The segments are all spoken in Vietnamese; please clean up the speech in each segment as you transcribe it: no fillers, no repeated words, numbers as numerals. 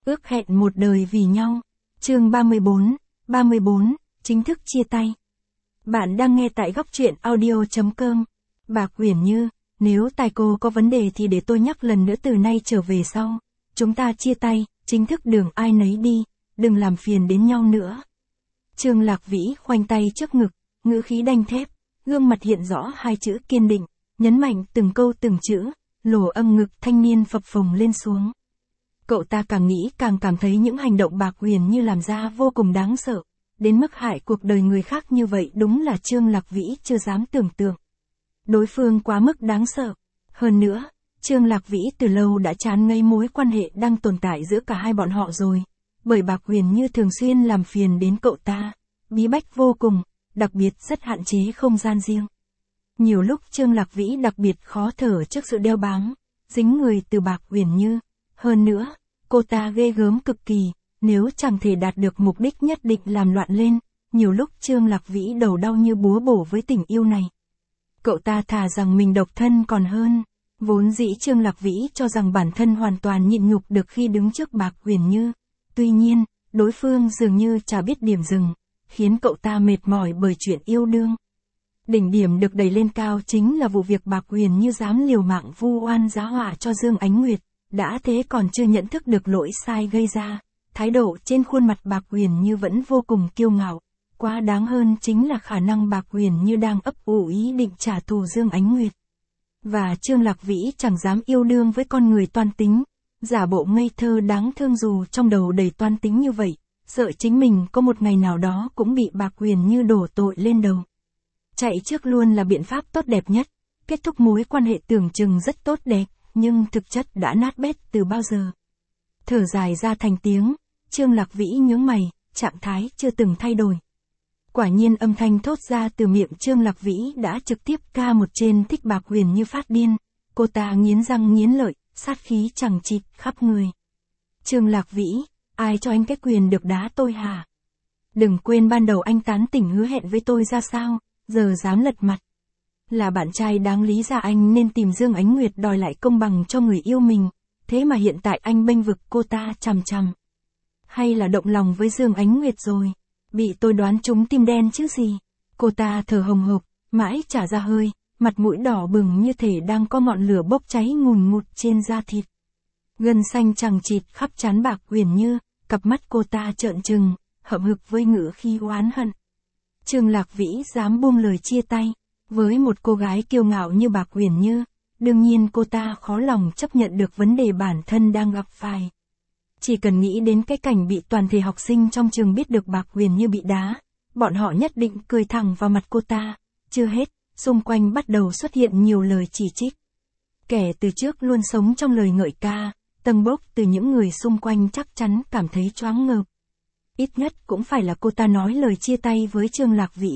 Ước hẹn một đời vì nhau. Chương 34, chính thức chia tay. Bạn đang nghe tại góc truyện audio.com. Bạc Uyển Như, nếu tai cô có vấn đề thì để tôi nhắc lần nữa, từ nay trở về sau, chúng ta chia tay, chính thức đường ai nấy đi, đừng làm phiền đến nhau nữa. Trương Lạc Vĩ khoanh tay trước ngực, ngữ khí đanh thép, gương mặt hiện rõ hai chữ kiên định, nhấn mạnh từng câu từng chữ, lỗ âm ngực thanh niên phập phồng lên xuống. Cậu ta càng nghĩ càng cảm thấy những hành động Bạc Uyển Như làm ra vô cùng đáng sợ, đến mức hại cuộc đời người khác như vậy đúng là Trương Lạc Vĩ chưa dám tưởng tượng. Đối phương quá mức đáng sợ. Hơn nữa, Trương Lạc Vĩ từ lâu đã chán ngấy mối quan hệ đang tồn tại giữa cả hai bọn họ rồi, bởi Bạc Uyển Như thường xuyên làm phiền đến cậu ta, bí bách vô cùng, đặc biệt rất hạn chế không gian riêng. Nhiều lúc Trương Lạc Vĩ đặc biệt khó thở trước sự đeo bám, dính người từ Bạc Uyển Như. Hơn nữa, cô ta ghê gớm cực kỳ, nếu chẳng thể đạt được mục đích nhất định làm loạn lên, nhiều lúc Trương Lạc Vĩ đầu đau như búa bổ với tình yêu này. Cậu ta thà rằng mình độc thân còn hơn. Vốn dĩ Trương Lạc Vĩ cho rằng bản thân hoàn toàn nhịn nhục được khi đứng trước Bạc Uyển Như. Tuy nhiên, đối phương dường như chả biết điểm dừng, khiến cậu ta mệt mỏi bởi chuyện yêu đương. Đỉnh điểm được đẩy lên cao chính là vụ việc Bạc Uyển Như dám liều mạng vu oan giá họa cho Dương Ánh Nguyệt, đã thế còn chưa nhận thức được lỗi sai gây ra, thái độ trên khuôn mặt Bạc Uyển Như vẫn vô cùng kiêu ngạo. Quá đáng hơn chính là khả năng Bạc Uyển Như đang ấp ủ ý định trả thù Dương Ánh Nguyệt. Và Trương Lạc Vĩ chẳng dám yêu đương với con người toan tính, giả bộ ngây thơ đáng thương dù trong đầu đầy toan tính như vậy, sợ chính mình có một ngày nào đó cũng bị Bạc Uyển Như đổ tội lên đầu. Chạy trước luôn là biện pháp tốt đẹp nhất, kết thúc mối quan hệ tưởng chừng rất tốt đẹp, nhưng thực chất đã nát bét từ bao giờ. Thở dài ra thành tiếng, Trương Lạc Vĩ nhướng mày, trạng thái chưa từng thay đổi. Quả nhiên âm thanh thốt ra từ miệng Trương Lạc Vĩ đã trực tiếp ca một trên thích Bạc Uyển Như phát điên. Cô ta nghiến răng nghiến lợi, sát khí chằng chịt khắp người. Trương Lạc Vĩ, ai cho anh cái quyền được đá tôi hả? Đừng quên ban đầu anh tán tỉnh hứa hẹn với tôi ra sao, giờ dám lật mặt. Là bạn trai đáng lý ra anh nên tìm Dương Ánh Nguyệt đòi lại công bằng cho người yêu mình, thế mà hiện tại anh bênh vực cô ta chằm chằm. Hay là động lòng với Dương Ánh Nguyệt rồi? Bị tôi đoán trúng tim đen chứ gì. Cô ta thở hồng hộc, mãi chả ra hơi, mặt mũi đỏ bừng như thể đang có ngọn lửa bốc cháy ngùn ngụt trên da thịt. Gân xanh chằng chịt khắp trán Bạc Uyển Như, cặp mắt cô ta trợn trừng, hậm hực với ngữ khí oán hận. Trương Lạc Vĩ dám buông lời chia tay với một cô gái kiêu ngạo như Bạc Uyển Như, đương nhiên cô ta khó lòng chấp nhận được vấn đề bản thân đang gặp phải. Chỉ cần nghĩ đến cái cảnh bị toàn thể học sinh trong trường biết được Bạc Uyển Như bị đá, bọn họ nhất định cười thẳng vào mặt cô ta. Chưa hết, xung quanh bắt đầu xuất hiện nhiều lời chỉ trích. Kẻ từ trước luôn sống trong lời ngợi ca, tầng bốc từ những người xung quanh chắc chắn cảm thấy choáng ngợp. Ít nhất cũng phải là cô ta nói lời chia tay với Trương Lạc Vĩ.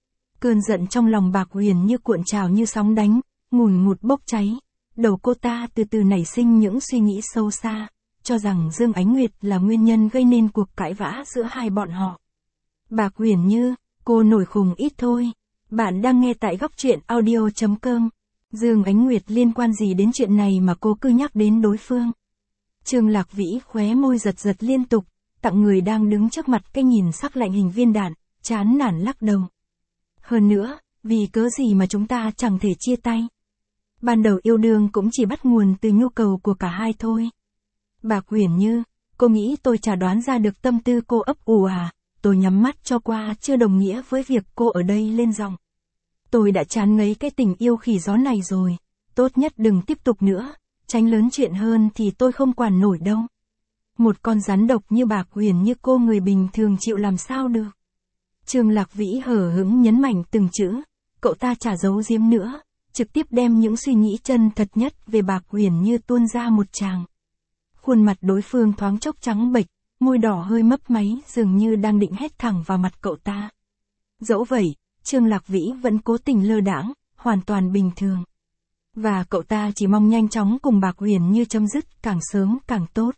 Cơn giận trong lòng Bạc Uyển Như cuộn trào như sóng đánh, ngùn ngụt bốc cháy. Đầu cô ta từ từ nảy sinh những suy nghĩ sâu xa, cho rằng Dương Ánh Nguyệt là nguyên nhân gây nên cuộc cãi vã giữa hai bọn họ. Bạc Uyển Như, cô nổi khùng ít thôi. Bạn đang nghe tại góc truyện audio.com. Dương Ánh Nguyệt liên quan gì đến chuyện này mà cô cứ nhắc đến đối phương? Trương Lạc Vĩ khóe môi giật giật liên tục, tặng người đang đứng trước mặt cái nhìn sắc lạnh hình viên đạn, chán nản lắc đầu. Hơn nữa, vì cớ gì mà chúng ta chẳng thể chia tay? Ban đầu yêu đương cũng chỉ bắt nguồn từ nhu cầu của cả hai thôi. Bạc Uyển Như, cô nghĩ tôi chả đoán ra được tâm tư cô ấp ủ à? Tôi nhắm mắt cho qua chưa đồng nghĩa với việc cô ở đây lên giọng. Tôi đã chán ngấy cái tình yêu khỉ gió này rồi, tốt nhất đừng tiếp tục nữa, tránh lớn chuyện hơn thì tôi không quản nổi đâu. Một con rắn độc như Bạc Uyển Như cô người bình thường chịu làm sao được. Trương Lạc Vĩ hở hững nhấn mạnh từng chữ, cậu ta chả giấu giếm nữa, trực tiếp đem những suy nghĩ chân thật nhất về Bạc Uyển Như tuôn ra một tràng. Khuôn mặt đối phương thoáng chốc trắng bệch, môi đỏ hơi mấp máy dường như đang định hét thẳng vào mặt cậu ta. Dẫu vậy, Trương Lạc Vĩ vẫn cố tình lơ đãng, hoàn toàn bình thường. Và cậu ta chỉ mong nhanh chóng cùng Bạc Uyển Như chấm dứt càng sớm càng tốt.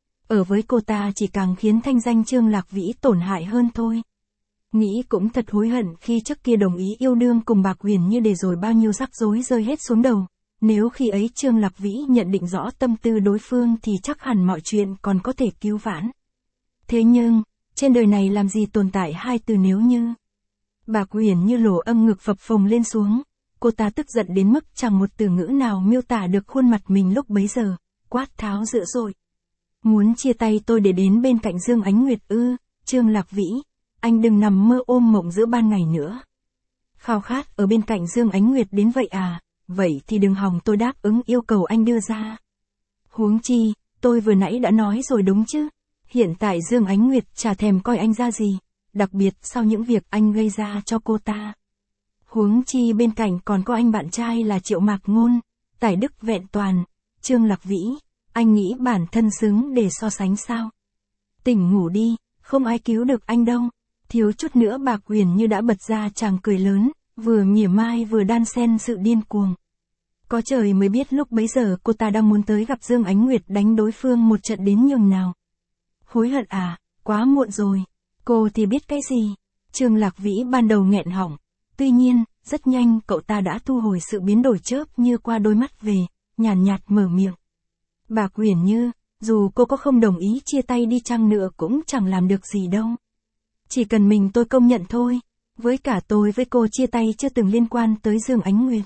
Ở với cô ta chỉ càng khiến thanh danh Trương Lạc Vĩ tổn hại hơn thôi. Nghĩ cũng thật hối hận khi trước kia đồng ý yêu đương cùng Bạc Uyển Như để rồi bao nhiêu rắc rối rơi hết xuống đầu. nếu khi ấy Trương Lạc Vĩ nhận định rõ tâm tư đối phương thì chắc hẳn mọi chuyện còn có thể cứu vãn. Thế nhưng, trên đời này làm gì tồn tại hai từ nếu như. Bạc Uyển Như lỗ âm ngực phập phồng lên xuống, cô ta tức giận đến mức chẳng một từ ngữ nào miêu tả được khuôn mặt mình lúc bấy giờ, quát tháo dữ dội. Muốn chia tay tôi để đến bên cạnh Dương Ánh Nguyệt ư? Trương Lạc Vĩ, anh đừng nằm mơ ôm mộng giữa ban ngày nữa. Khao khát ở bên cạnh Dương Ánh Nguyệt đến vậy à? Vậy thì đừng hòng tôi đáp ứng yêu cầu anh đưa ra. Huống chi, tôi vừa nãy đã nói rồi đúng chứ? Hiện tại Dương Ánh Nguyệt chả thèm coi anh ra gì, đặc biệt sau những việc anh gây ra cho cô ta. Huống chi bên cạnh còn có anh bạn trai là Triệu Mạc Ngôn, tài đức vẹn toàn. Trương Lạc Vĩ, anh nghĩ bản thân xứng để so sánh sao? Tỉnh ngủ đi, không ai cứu được anh đâu. Thiếu chút nữa Bạc Uyển Như đã bật ra chàng cười lớn, vừa mỉa mai vừa đan xen sự điên cuồng. Có trời mới biết lúc bấy giờ cô ta đang muốn tới gặp Dương Ánh Nguyệt đánh đối phương một trận đến nhường nào. Hối hận à, quá muộn rồi. Cô thì biết cái gì? Trương Lạc Vĩ ban đầu nghẹn họng. Tuy nhiên, rất nhanh cậu ta đã thu hồi sự biến đổi chớp như qua đôi mắt về, nhàn nhạt mở miệng. Bạc Uyển Như, dù cô có không đồng ý chia tay đi chăng nữa cũng chẳng làm được gì đâu. Chỉ cần mình tôi công nhận thôi, với cả tôi với cô chia tay chưa từng liên quan tới Dương Ánh Nguyệt.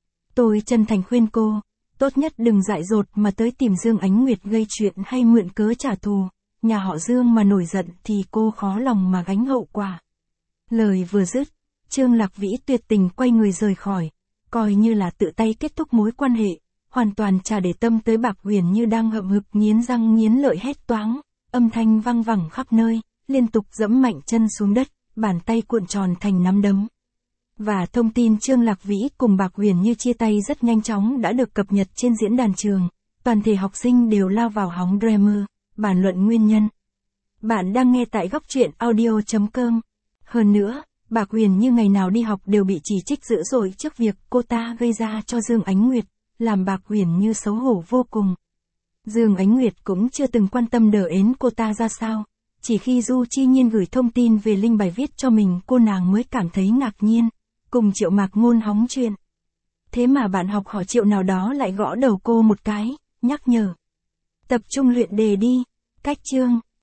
Tôi chân thành khuyên cô, tốt nhất đừng dại dột mà tới tìm Dương Ánh Nguyệt gây chuyện hay mượn cớ trả thù, nhà họ Dương mà nổi giận thì cô khó lòng mà gánh hậu quả. Lời vừa dứt, Trương Lạc Vĩ tuyệt tình quay người rời khỏi, coi như là tự tay kết thúc mối quan hệ, hoàn toàn chả để tâm tới Bạc Uyển Như đang hậm hực nghiến răng nghiến lợi hét toáng, âm thanh vang vẳng khắp nơi, liên tục giẫm mạnh chân xuống đất, bàn tay cuộn tròn thành nắm đấm. Và thông tin Trương Lạc Vĩ cùng Bạc Uyển Như chia tay rất nhanh chóng đã được cập nhật trên diễn đàn trường, toàn thể học sinh đều lao vào hóng drama, bàn luận nguyên nhân. Bạn đang nghe tại góc truyện audio.com. Hơn nữa, Bạc Uyển Như ngày nào đi học đều bị chỉ trích dữ dội trước việc cô ta gây ra cho Dương Ánh Nguyệt, làm Bạc Uyển Như xấu hổ vô cùng. Dương Ánh Nguyệt cũng chưa từng quan tâm đờ ến cô ta ra sao, chỉ khi Du Chi Nhiên gửi thông tin về link bài viết cho mình cô nàng mới cảm thấy ngạc nhiên, cùng Triệu Mạc Ngôn hóng chuyện. Thế mà bạn học họ Triệu nào đó lại gõ đầu cô một cái, nhắc nhở. Tập trung luyện đề đi, cách chương.